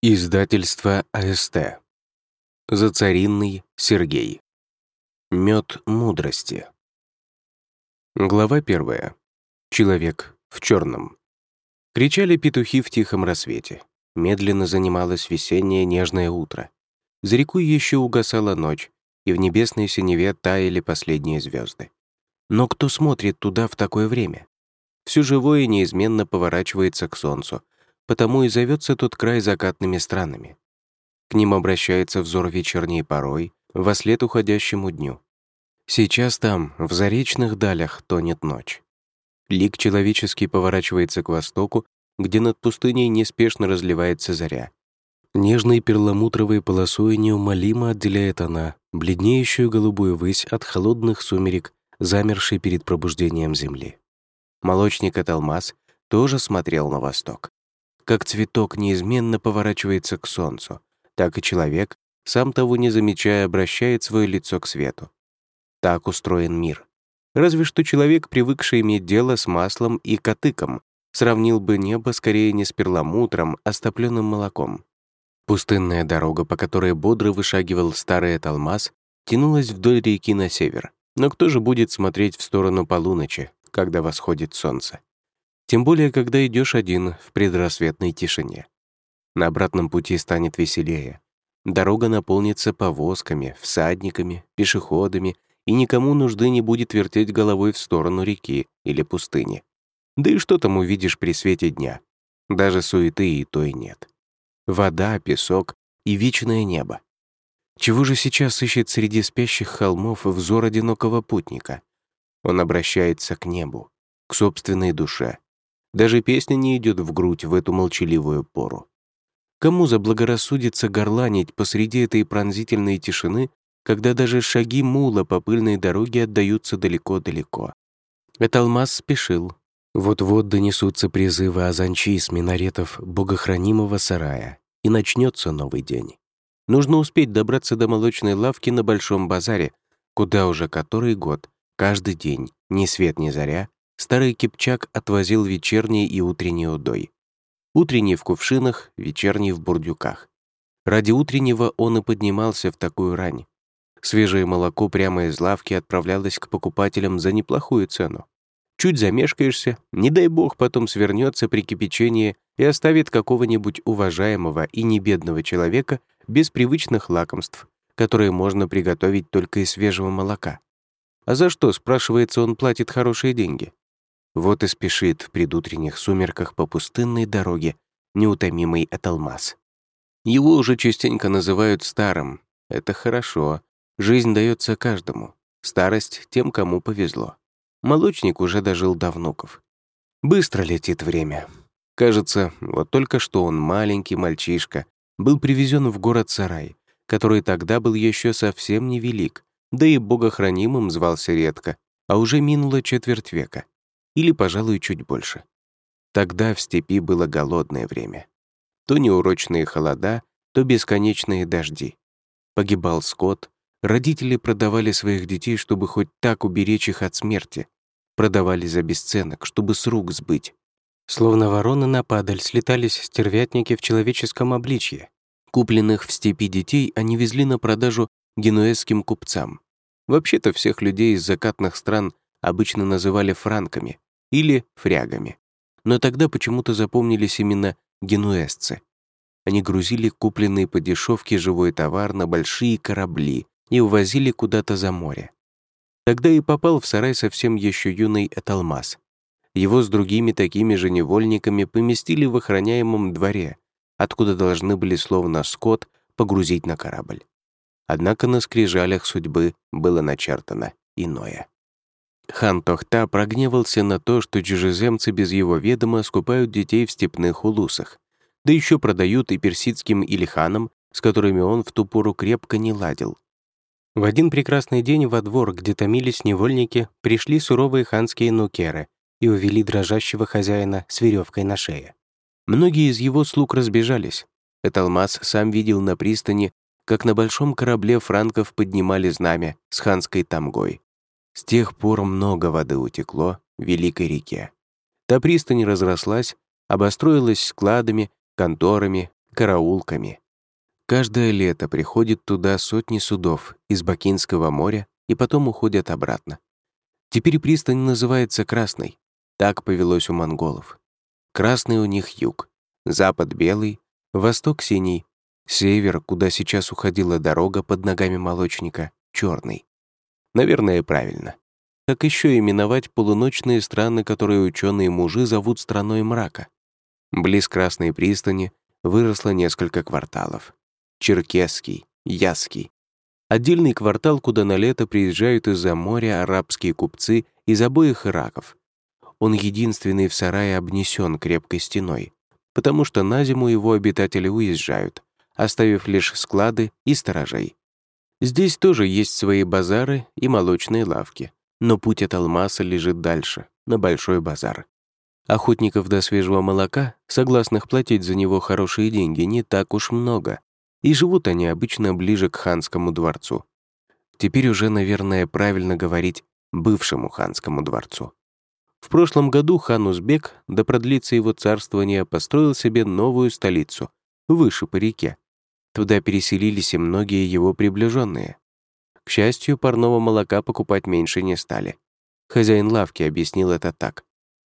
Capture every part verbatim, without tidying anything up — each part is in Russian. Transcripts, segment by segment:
Издательство АСТ. Зацаринный Сергей. Мед мудрости. Глава первая. Человек в черном. Кричали петухи в тихом рассвете. Медленно занималось весеннее нежное утро. За рекой еще угасала ночь, и в небесной синеве таяли последние звезды. Но кто смотрит туда в такое время? Все живое неизменно поворачивается к солнцу, потому и зовется тот край закатными странами. К ним обращается взор вечерней порой, вослед уходящему дню. Сейчас там, в заречных далях, тонет ночь. Лик человеческий поворачивается к востоку, где над пустыней неспешно разливается заря. Нежной перламутровой полосой неумолимо отделяет она бледнеющую голубую высь от холодных сумерек, замершей перед пробуждением земли. Молочник Аталмас тоже смотрел на восток. Как цветок неизменно поворачивается к солнцу, так и человек, сам того не замечая, обращает свое лицо к свету. Так устроен мир. Разве что человек, привыкший иметь дело с маслом и катыком, сравнил бы небо скорее не с перламутром, а с топленым молоком. Пустынная дорога, по которой бодро вышагивал старый Аталмас, тянулась вдоль реки на север. Но кто же будет смотреть в сторону полуночи, когда восходит солнце? Тем более, когда идешь один в предрассветной тишине. На обратном пути станет веселее. Дорога наполнится повозками, всадниками, пешеходами, и никому нужды не будет вертеть головой в сторону реки или пустыни. Да и что там увидишь при свете дня? Даже суеты и той нет. Вода, песок и вечное небо. Чего же сейчас ищет среди спящих холмов взор одинокого путника? Он обращается к небу, к собственной душе. Даже песня не идет в грудь в эту молчаливую пору. Кому заблагорассудится горланить посреди этой пронзительной тишины, когда даже шаги мула по пыльной дороге отдаются далеко-далеко? Аталмас спешил. Вот-вот донесутся призывы азанчи с минаретов богохранимого сарая, и начнется новый день. Нужно успеть добраться до молочной лавки на Большом базаре, куда уже который год, каждый день, ни свет ни заря, старый кипчак отвозил вечерний и утренний удой. Утренний в кувшинах, вечерний в бурдюках. Ради утреннего он и поднимался в такую рань. Свежее молоко прямо из лавки отправлялось к покупателям за неплохую цену. Чуть замешкаешься, не дай бог потом свернется при кипячении и оставит какого-нибудь уважаемого и небедного человека без привычных лакомств, которые можно приготовить только из свежего молока. А за что, спрашивается, он платит хорошие деньги? Вот и спешит в предутренних сумерках по пустынной дороге неутомимый Аталмас. Его уже частенько называют старым. Это хорошо. Жизнь дается каждому. Старость тем, кому повезло. Молочник уже дожил до внуков. Быстро летит время. Кажется, вот только что он, маленький мальчишка, был привезен в город-сарай, который тогда был еще совсем невелик, да и богохранимым звался редко, а уже минуло четверть века. Или, пожалуй, чуть больше. Тогда в степи было голодное время. То неурочные холода, то бесконечные дожди. Погибал скот, родители продавали своих детей, чтобы хоть так уберечь их от смерти. Продавали за бесценок, чтобы с рук сбыть. Словно вороны на падаль слетались стервятники в человеческом обличье. Купленных в степи детей они везли на продажу генуэзским купцам. Вообще-то всех людей из закатных стран обычно называли франками или фрягами. Но тогда почему-то запомнились именно генуэзцы. Они грузили купленный по дешевке живой товар на большие корабли и увозили куда-то за море. Тогда и попал в сарай совсем еще юный Аталмас. Его с другими такими же невольниками поместили в охраняемом дворе, откуда должны были словно скот погрузить на корабль. Однако на скрижалях судьбы было начертано иное. Хан Тохта прогневался на то, что чужеземцы без его ведома скупают детей в степных улусах, да еще продают и персидским илиханам, с которыми он в ту пору крепко не ладил. В один прекрасный день во двор, где томились невольники, пришли суровые ханские нукеры и увели дрожащего хозяина с веревкой на шее. Многие из его слуг разбежались. Аталмас сам видел на пристани, как на большом корабле франков поднимали знамя с ханской тамгой. С тех пор много воды утекло в великой реке. Та пристань разрослась, обостроилась складами, конторами, караулками. Каждое лето приходит туда сотни судов из Бакинского моря и потом уходят обратно. Теперь пристань называется Красной. Так повелось у монголов. Красный у них юг, запад белый, восток синий, север, куда сейчас уходила дорога под ногами молочника, черный. Наверное, правильно. Как еще именовать полуночные страны, которые ученые-мужи зовут страной мрака? Близ Красной пристани выросло несколько кварталов. Черкесский, Ясский. Отдельный квартал, куда на лето приезжают из-за моря арабские купцы из обоих Ираков. Он единственный в сарае обнесен крепкой стеной, потому что на зиму его обитатели уезжают, оставив лишь склады и сторожей. Здесь тоже есть свои базары и молочные лавки, но путь от Алмаса лежит дальше, на Большой базар. Охотников до свежего молока, согласных платить за него хорошие деньги, не так уж много, и живут они обычно ближе к ханскому дворцу. Теперь уже, наверное, правильно говорить бывшему ханскому дворцу. В прошлом году хан Узбек, да продлится его царствование, построил себе новую столицу, выше по реке. Туда переселились и многие его приближенные. К счастью, парного молока покупать меньше не стали. Хозяин лавки объяснил это так.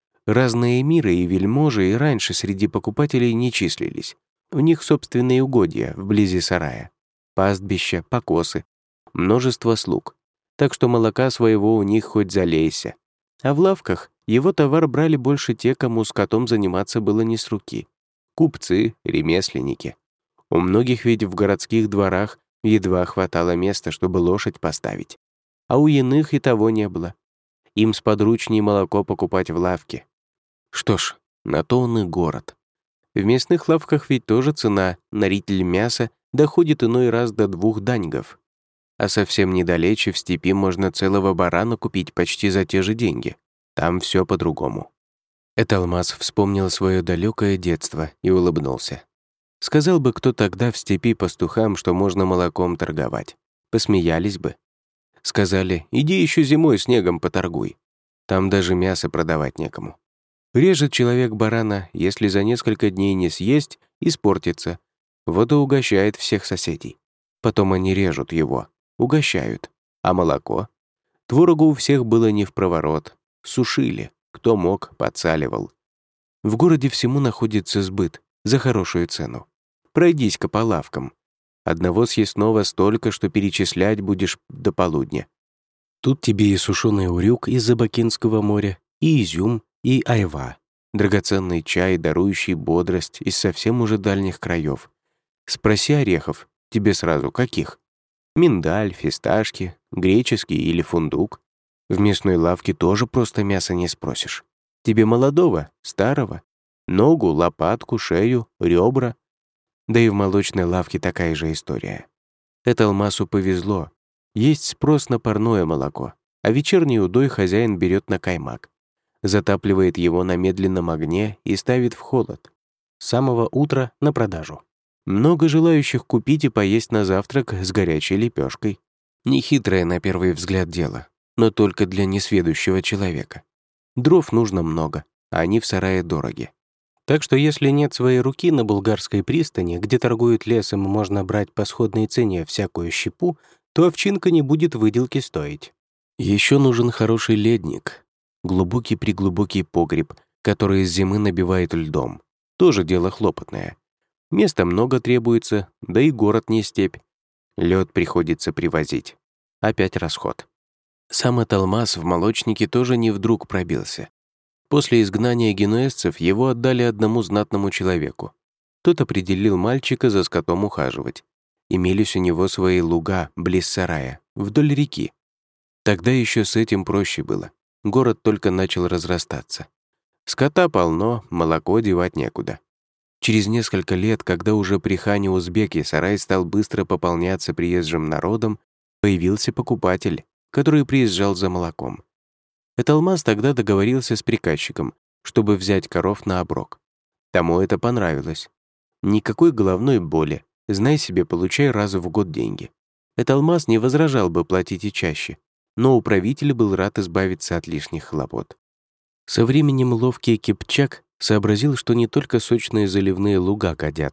Разные эмиры и вельможи и раньше среди покупателей не числились. У них собственные угодья вблизи сарая, пастбища, покосы, множество слуг. Так что молока своего у них хоть залейся. А в лавках его товар брали больше те, кому скотом заниматься было не с руки. Купцы, ремесленники. У многих ведь в городских дворах едва хватало места, чтобы лошадь поставить. А у иных и того не было. Им сподручнее молоко покупать в лавке. Что ж, на то он и город. В местных лавках ведь тоже цена на ритель мяса доходит иной раз до двух даньгов. А совсем недалече в степи можно целого барана купить почти за те же деньги. Там все по-другому. Эталмас вспомнил свое далекое детство и улыбнулся. Сказал бы кто тогда в степи пастухам, что можно молоком торговать. Посмеялись бы. Сказали, иди еще зимой снегом поторгуй. Там даже мясо продавать некому. Режет человек барана, если за несколько дней не съесть, испортится. Вот и угощает всех соседей. Потом они режут его, угощают. А молоко? Творогу у всех было не впроворот. Сушили. Кто мог, подсаливал. В городе всему находится сбыт за хорошую цену. Пройдись-ка по лавкам. Одного съестного столько, что перечислять будешь до полудня. Тут тебе и сушеный урюк из-за Бакинского моря, и изюм, и айва, драгоценный чай, дарующий бодрость из совсем уже дальних краев. Спроси орехов, тебе сразу каких? Миндаль, фисташки, греческий или фундук. В мясной лавке тоже просто мясо не спросишь. Тебе молодого, старого, ногу, лопатку, шею, ребра. Да и в молочной лавке такая же история. Эталмасу повезло. Есть спрос на парное молоко, а вечерний удой хозяин берет на каймак. Затапливает его на медленном огне и ставит в холод. С самого утра на продажу. Много желающих купить и поесть на завтрак с горячей лепешкой. Нехитрое на первый взгляд дело, но только для несведущего человека. Дров нужно много, а они в сарае дороги. Так что если нет своей руки на Булгарской пристани, где торгуют лесом и можно брать по сходной цене всякую щепу, то овчинка не будет выделки стоить. Еще нужен хороший ледник. Глубокий-преглубокий погреб, который из зимы набивает льдом. Тоже дело хлопотное. Места много требуется, да и город не степь. Лед приходится привозить. Опять расход. Сам Эталмас в молочнике тоже не вдруг пробился. После изгнания генуэзцев его отдали одному знатному человеку. Тот определил мальчика за скотом ухаживать. Имелись у него свои луга близ сарая, вдоль реки. Тогда еще с этим проще было. Город только начал разрастаться. Скота полно, молоко девать некуда. Через несколько лет, когда уже при хане Узбеке сарай стал быстро пополняться приезжим народом, появился покупатель, который приезжал за молоком. Эталмас тогда договорился с приказчиком, чтобы взять коров на оброк. Тому это понравилось. Никакой головной боли, знай себе, получай раз в год деньги. Эталмас не возражал бы платить и чаще, но управитель был рад избавиться от лишних хлопот. Со временем ловкий Кипчак сообразил, что не только сочные заливные луга годятся,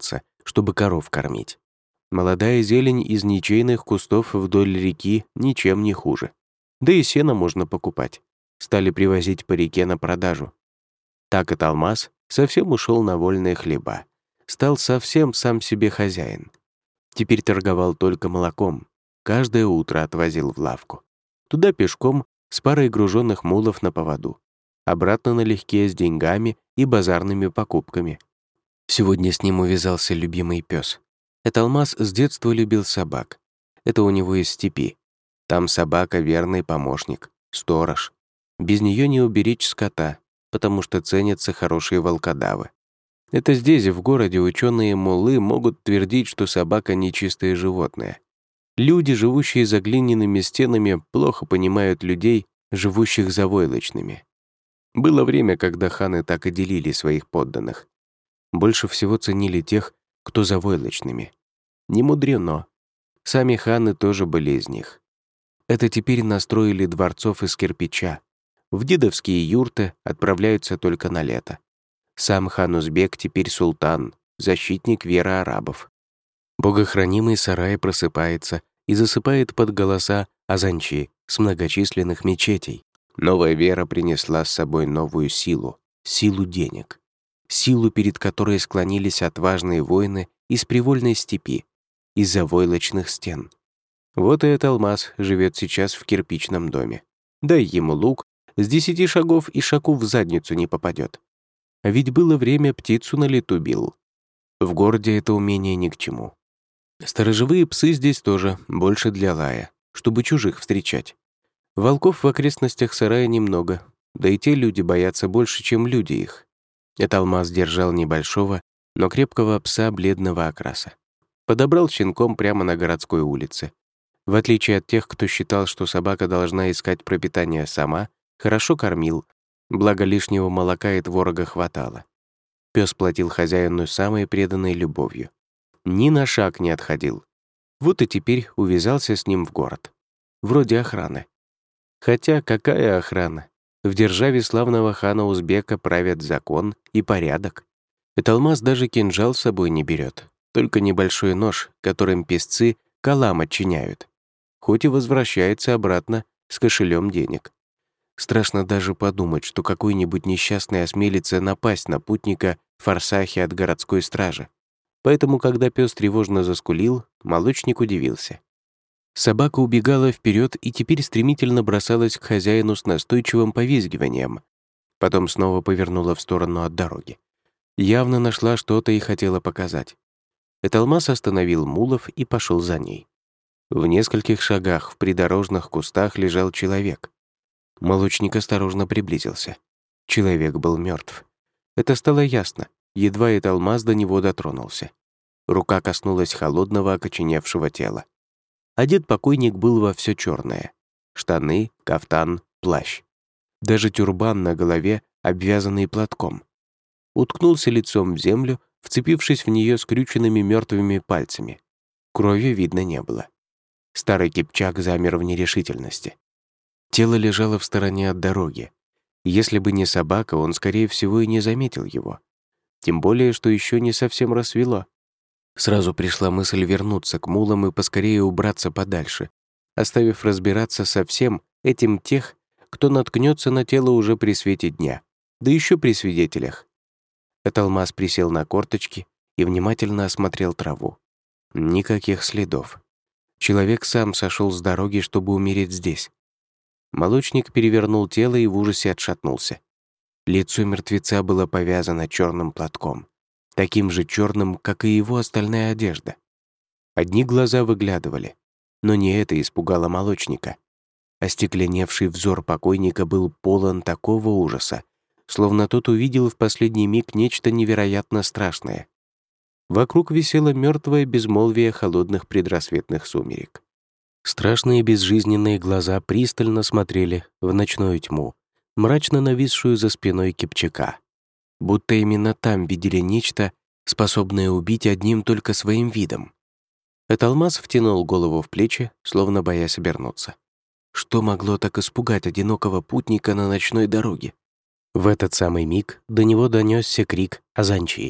чтобы коров кормить. Молодая зелень из ничейных кустов вдоль реки ничем не хуже. Да и сено можно покупать. Стали привозить по реке на продажу. Так и Талмас совсем ушел на вольные хлеба. Стал совсем сам себе хозяин. Теперь торговал только молоком. Каждое утро отвозил в лавку. Туда пешком с парой груженных мулов на поводу. Обратно налегке с деньгами и базарными покупками. Сегодня с ним увязался любимый пес. Эталмас с детства любил собак. Это у него из степи. Там собака — верный помощник, сторож. Без нее не уберечь скота, потому что ценятся хорошие волкодавы. Это здесь, в городе, ученые-муллы могут твердить, что собака — нечистое животное. Люди, живущие за глиняными стенами, плохо понимают людей, живущих за войлочными. Было время, когда ханы так и делили своих подданных. Больше всего ценили тех, кто за войлочными. Не мудрено. Сами ханы тоже были из них. Это теперь настроили дворцов из кирпича. В дедовские юрты отправляются только на лето. Сам хан Узбек теперь султан, защитник веры арабов. Богохранимый сарай просыпается и засыпает под голоса азанчи с многочисленных мечетей. Новая вера принесла с собой новую силу, силу денег. Силу, перед которой склонились отважные воины из привольной степи, из-за войлочных стен. Вот и Эталмас живет сейчас в кирпичном доме. Дай ему лук, с десяти шагов и шаку в задницу не попадет. А ведь было время, птицу на лету бил. В городе это умение ни к чему. Сторожевые псы здесь тоже, больше для лая, чтобы чужих встречать. Волков в окрестностях сарая немного, да и те люди боятся больше, чем люди их. Эталмас держал небольшого, но крепкого пса бледного окраса. Подобрал щенком прямо на городской улице. В отличие от тех, кто считал, что собака должна искать пропитание сама, хорошо кормил, благо лишнего молока и творога хватало. Пес платил хозяину самой преданной любовью. Ни на шаг не отходил. Вот и теперь увязался с ним в город. Вроде охраны. Хотя какая охрана? В державе славного хана Узбека правят закон и порядок. Эталмас даже кинжал с собой не берет, только небольшой нож, которым песцы калам отчиняют. Хоть и возвращается обратно с кошелем денег. Страшно даже подумать, что какой-нибудь несчастный осмелится напасть на путника в форсахе от городской стражи. Поэтому, когда пес тревожно заскулил, молочник удивился. Собака убегала вперед и теперь стремительно бросалась к хозяину с настойчивым повизгиванием. Потом снова повернула в сторону от дороги. Явно нашла что-то и хотела показать. Эталмас остановил мулов и пошел за ней. В нескольких шагах в придорожных кустах лежал человек. Молочник осторожно приблизился. Человек был мертв. Это стало ясно, едва Эталмас до него дотронулся. Рука коснулась холодного окоченевшего тела. Одет покойник был во все черное: штаны, кафтан, плащ. Даже тюрбан на голове, обвязанный платком. Уткнулся лицом в землю, вцепившись в нее скрюченными мертвыми пальцами. Крови видно не было. Старый кипчак замер в нерешительности. Тело лежало в стороне от дороги. Если бы не собака, он, скорее всего, и не заметил его. Тем более, что еще не совсем рассвело. Сразу пришла мысль вернуться к мулам и поскорее убраться подальше, оставив разбираться со всем этим тех, кто наткнется на тело уже при свете дня, да еще при свидетелях. Эталмас присел на корточки и внимательно осмотрел траву. Никаких следов. Человек сам сошел с дороги, чтобы умереть здесь. Молочник перевернул тело и в ужасе отшатнулся. Лицо мертвеца было повязано черным платком, таким же черным, как и его остальная одежда. Одни глаза выглядывали, но не это испугало молочника. Остекленевший взор покойника был полон такого ужаса, словно тот увидел в последний миг нечто невероятно страшное. Вокруг висело мертвое безмолвие холодных предрассветных сумерек. Страшные безжизненные глаза пристально смотрели в ночную тьму, мрачно нависшую за спиной Кипчака. Будто именно там видели нечто, способное убить одним только своим видом. Эталмас втянул голову в плечи, словно боясь обернуться. Что могло так испугать одинокого путника на ночной дороге? В этот самый миг до него донесся крик азанчии.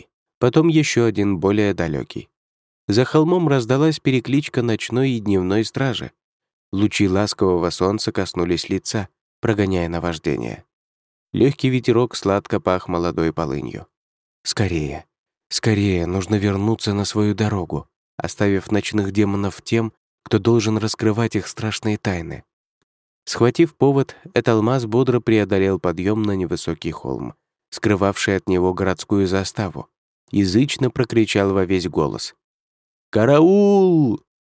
Потом еще один, более далекий. За холмом раздалась перекличка ночной и дневной стражи. Лучи ласкового солнца коснулись лица, прогоняя наваждение. Легкий ветерок сладко пах молодой полынью. Скорее, скорее, нужно вернуться на свою дорогу, оставив ночных демонов тем, кто должен раскрывать их страшные тайны. Схватив повод, Эталмаз бодро преодолел подъем на невысокий холм, скрывавший от него городскую заставу, язычно прокричал во весь голос: «Караул!